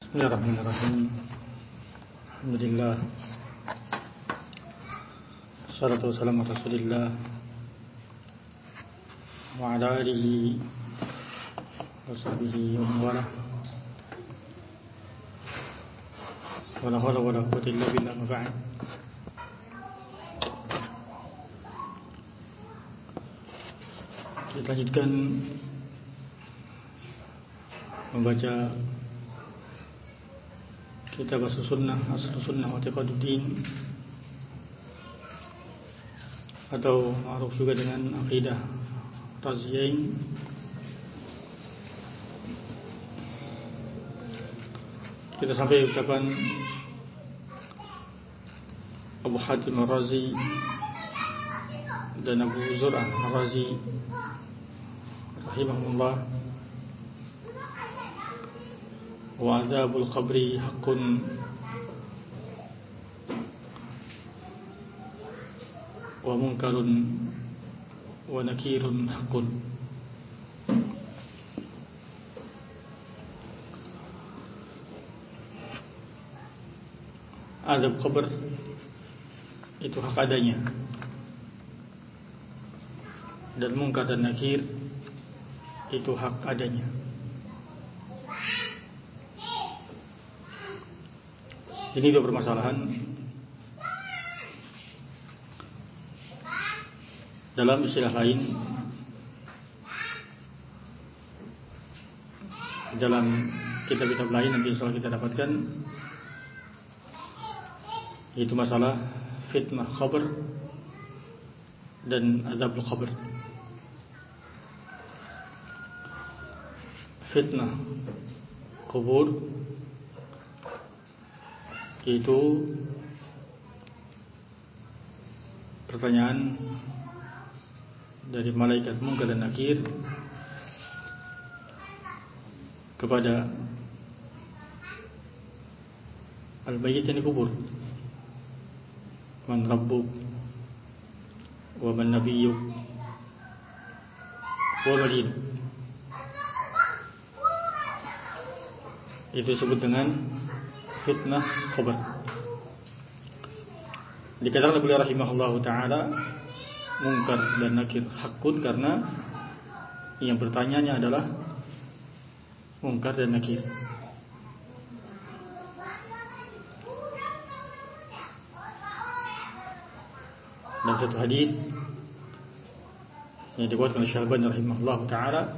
Bismillahirrahmanirrahim. Alhamdulillah. Wassalatu wassalamu ala Rasulillah wa ala alihi wa sahbihi wa man wala. Wala hawla wala quwwata illa billah, ma ba'd. Kita lanjutkan membaca kitab As-Sunnah, As-Sunnah wa I'tiqaduddin, atau ma'ruf juga dengan Aqidah Raziyain. Kita sampai ucapan Abu Hatim Ar-Razi dan Abu Zur'ah Ar-Razi rahimahumullah. Wa adzabul qabri haqqun wa munkarun wa nakirun haqqun. Azab kubur itu hak adanya, dan munkar dan nakir itu hak adanya. Ini dua permasalahan dalam istilah lain. Dalam kitab-kitab lain nanti soal kita dapatkan, yaitu masalah fitnah qabr dan azabul qabr. Fitnah kubur itu pertanyaan dari malaikat munkar dan nakir kepada al-mayyit yang dikubur. Man rabbuk wa man nabiyyuk wa ma dinuk. Itu disebut dengan fitnah kubur. Dikatakan oleh beliau rahimahullahu ta'ala, munkar dan nakir hakun, karena yang bertanyanya adalah munkar dan nakir. Dan satu hadis yang dibuatkan oleh Syalbani rahimahullahu ta'ala,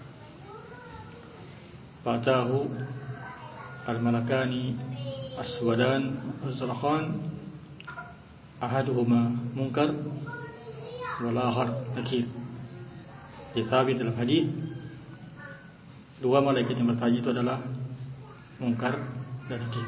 fatahu al-malakani aswadan azraqan ahaduhuma munkar wal akhar nakir. Dithabit dalam hadis, dua malaikat yang bertanya itu adalah munkar dan nakir.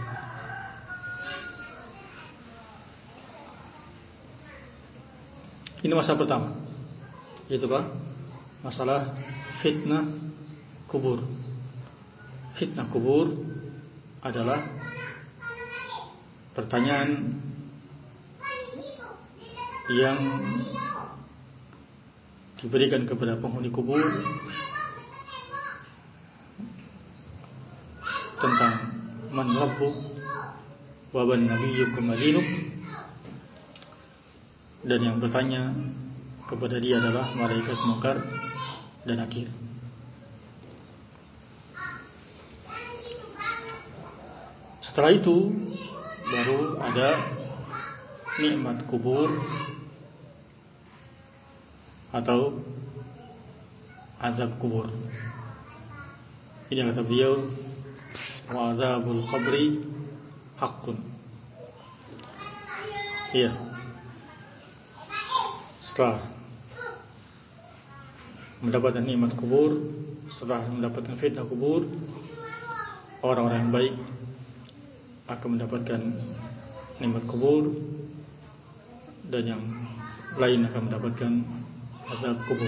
Ini masalah pertama, yaitu apa? Masalah fitnah kubur. Fitnah kubur adalah pertanyaan yang diberikan kepada penghuni kubur tentang man rabbuk wa man nabiyyuk wa ma dinuk, dan yang bertanya kepada dia adalah malaikat munkar dan nakir. Setelah itu baru ada nikmat kubur atau azab kubur. Ini yang kata beliau, wa azabul qabri haqqun. Iya. Setelah mendapatkan nikmat kubur, setelah mendapatkan fitnah kubur, orang-orang yang baik akan mendapatkan nikmat kubur, dan yang lain akan mendapatkan azab kubur.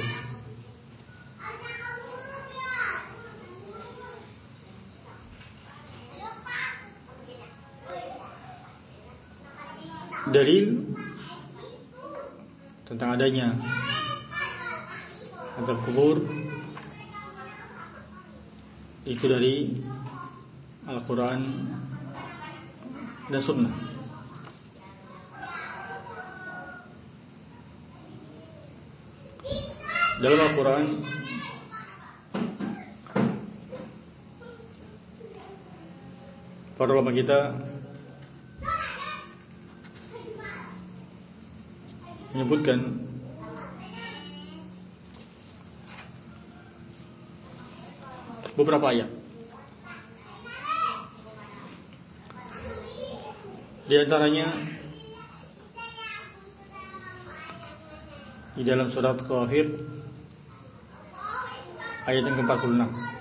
Dalil tentang adanya azab kubur itu dari Al-Quran dan Sunnah. Dalam Al-Quran para ulama kita menyebutkan beberapa ayat. Di antaranya di dalam surat Ghafir ayat yang ke-46.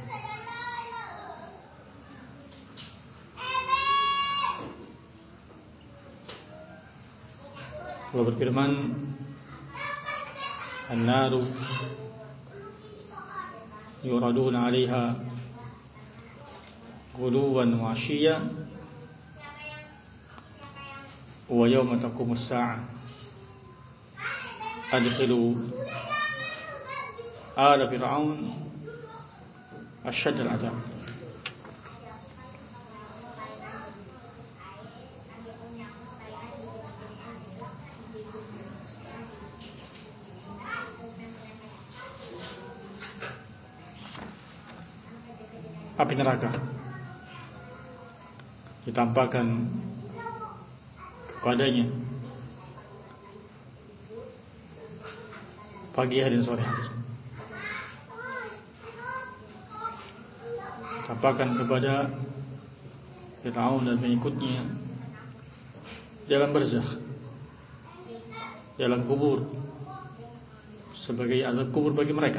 Allah berfirman, "An-naru yuraduna 'alaiha ghuduwan wa 'ashiyyan wa yawma taqumus sa'ah adkhilu ala fir'aun asyadd al-'adzab." Api neraka ditampakkan kepadanya pagi hari dan sore hari. Tampakkan kepada Fir'aun dan pengikutnya dalam barzakh, dalam kubur, sebagai azab kubur bagi mereka.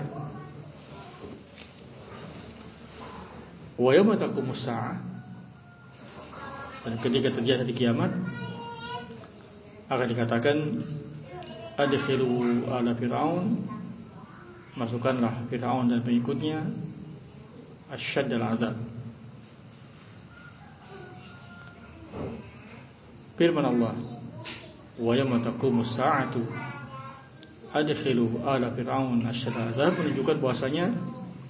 Wa yawma taqumus sa'ah, dan ketika terjadi hari kiamat akan dikatakan adkhilu ala fir'aun, masukkanlah Fir'aun dan pengikutnya asyadd al-'adzab. Firman Allah, wa yawma taqumus sa'atu adkhilu ala fir'aun asyadd al-'adzab, menunjukkan bahwasanya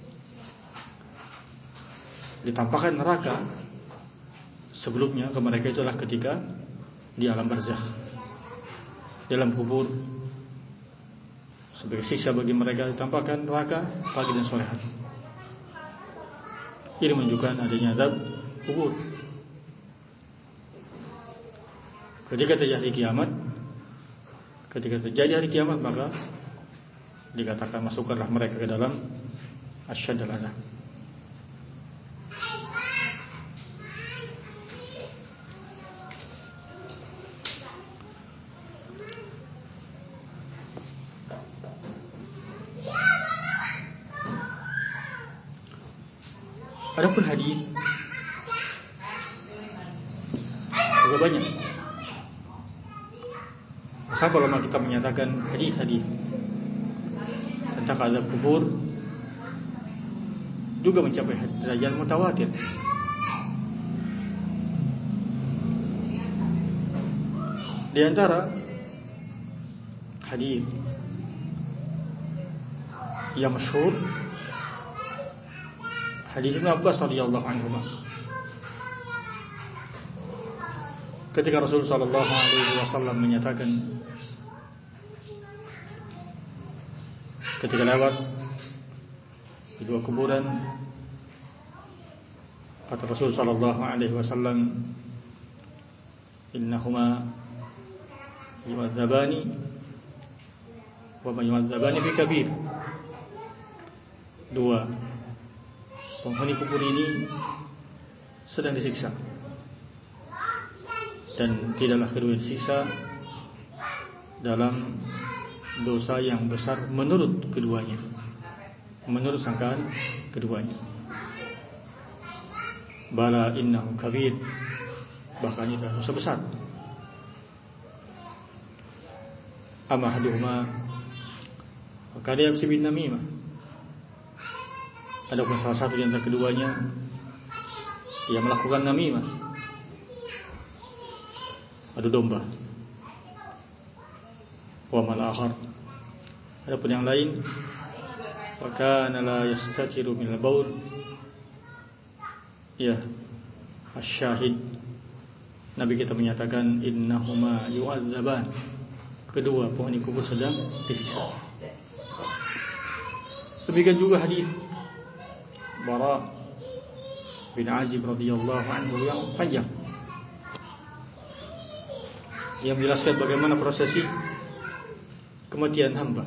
ditampakkan neraka sebelumnya ke mereka itulah ketika di alam barzakh, dalam kubur, sebagai siksa bagi mereka. Ditampakkan neraka pagi dan sore hari. Ini menunjukkan adanya azab kubur. Ketika terjadi kiamat, maka dikatakan masukkanlah mereka ke dalam asyadd al-'adzab. Adapun hadis juga banyak. Maka kalau kita menyatakan hadis-hadis tentang azab kubur juga mencapai derajat mutawatir. Di antara hadis yang masyhur, hadis Ibnu Abbas radhiyallahu anhu, ketika Rasulullah sallallahu alaihi wasallam menyatakan ketika lewat di dua kuburan, kata Rasul sallallahu alaihi wasallam, innahuma yu'adzabani wa ma yu'adzabani bi kabir. Dua penghuni kubur ini sedang disiksa, dan tidaklah kedua disiksa dalam dosa yang besar menurut keduanya, menurut sangkaan keduanya. Bala innahu kabir, bahkan itu dosa besar. Amma haduhuma fakad yamsi bin namimah, adapun salah satu di antara keduanya ia melakukan namimah, adu domba. Wa mal akhar, adapun yang lain, wa kana la yastatiru min al-baul, ya, asyahid, Nabi kita menyatakan innahuma yu'adzaban, kedua penghuni kubur sedang disiksa. Demikian juga hadis Bara bin Azib radhiyallahu anhu yang panjang, yang menjelaskan bagaimana prosesi kematian hamba.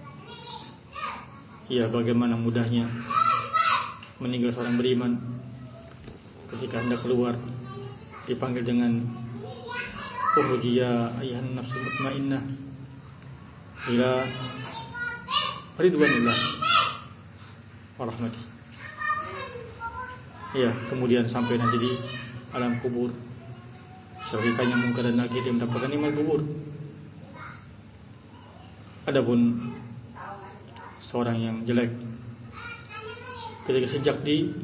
Ya, bagaimana mudahnya meninggal seorang beriman ketika hendak keluar, dipanggil dengan ukhruji ya ayyuhan nafsul mutmainnah ila ridwanillah wa rahmatih. Ya, kemudian sampai nanti di alam kubur, ceritanya Munkar dan Nakir, dia mendapatkan nikmat kubur. Adapun seorang yang jelek, ketika sejak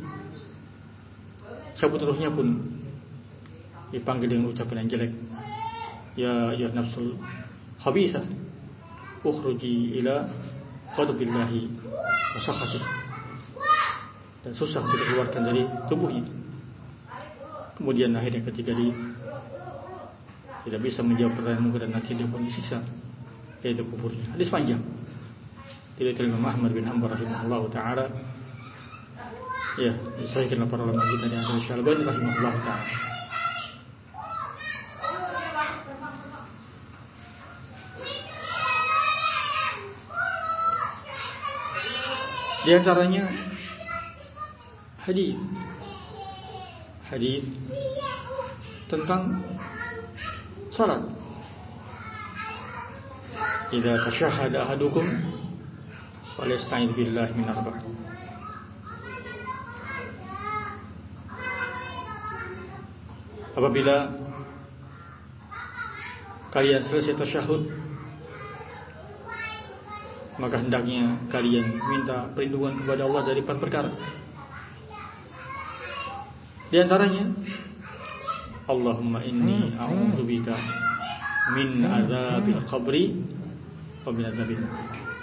dicabut ruhnya pun dipanggil dengan ucapan yang jelek, ya ya nafsul khabithah ukhruji ila ghadabillahi wa sakhatih, dan susah dikeluarkan dari tubuhnya. Kemudian akhirnya ketika tidak bisa menjawab pertanyaan Munkar dan Nakir, dia pun disiksa, yaitu kuburnya. Hadis panjang dari Imam Ahmad bin Hanbal rahimahullah taala, ya disahihkan para ulama kita dari Al-Albani rahimahullah taala. Di antaranya hadis tentang salat. Idza tashahhada ahadukum falyasta'id billahi min arba'. Apabila kalian selesai tasyahud, maka hendaknya kalian minta perlindungan kepada Allah dari 4 perkara. Di antaranya, Allahumma inni a'udzubika min adzabil qabri wa min adzabil nar.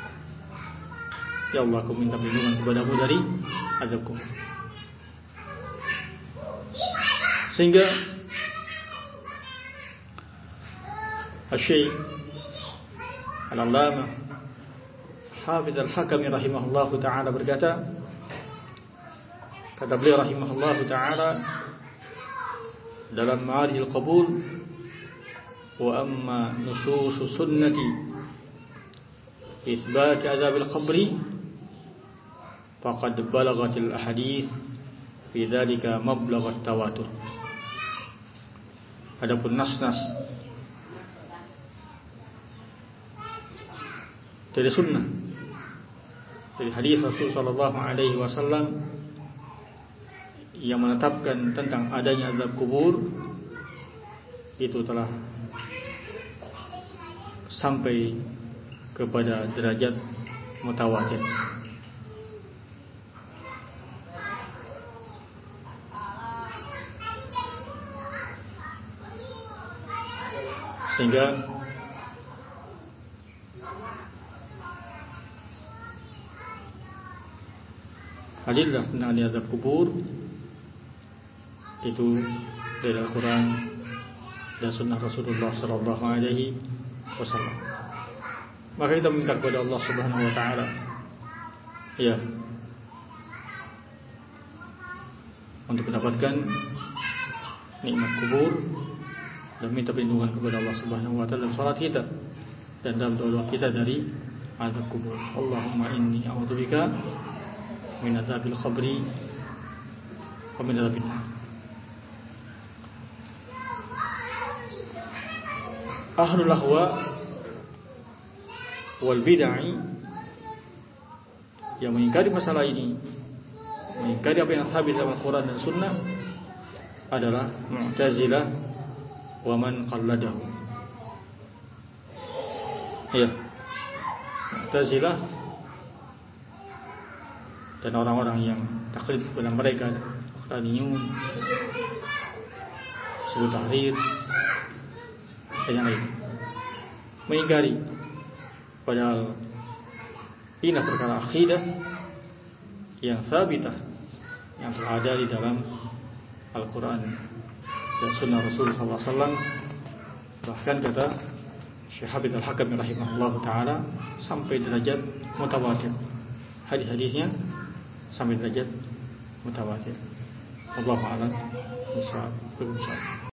Ya Allah, aku minta perlindungan kepadamu dari azab kubur. Sehingga Asy-Syaikh Al-Allamah Hafidz Al-Hakami rahimahullahu ta'ala berkata, kata beliau rahimahullahu ta'ala dalam Ma'arijul Qabul, wa amma nusus sunnati itsbat adzabil qabri faqad balagatil ahadits fi dzalika mablaghat tawatur. Adapun nas-nas dari sunnah, dari hadis Rasul sallallahu alaihi wasallam yang menetapkan tentang adanya azab kubur, itu telah sampai kepada derajat mutawatir. Sehingga hadislah tentang azab kubur itu dari Al-Quran dan Sunnah Rasulullah Sallallahu Alaihi Wasallam. Maka kita minta kepada Allah Subhanahu Wa Taala, ya, untuk mendapatkan nikmat kubur, dan minta perlindungan kepada Allah Subhanahu Wa Taala dalam salat kita dan dalam doa kita dari azab kubur. Allahumma inni a'udzubika min adzabil qabri wa min adzabil nar. Ahlul ahwa wal bid'ah yang mengingkari masalah ini, mengingkari apa yang sabit dalam Al-Quran dan Sunnah, adalah Mu'tazilah wa man qalladahu. Ya, Mu'tazilah dan orang-orang yang taklid kepada mereka, Qur'aniyun, Hizbut Tahrir dan yang lain, mengingkari padahal ini perkara akidah yang sabitah, yang telah ada di dalam Al-Quran dan Sunnah Rasul SAW. Bahkan kata Syekh Habib Al-Hakami rahimahullah ta'ala, sampai derajat mutawatir. Hadis-hadisnya sampai derajat mutawatir. Wallahu a'lam bishawab.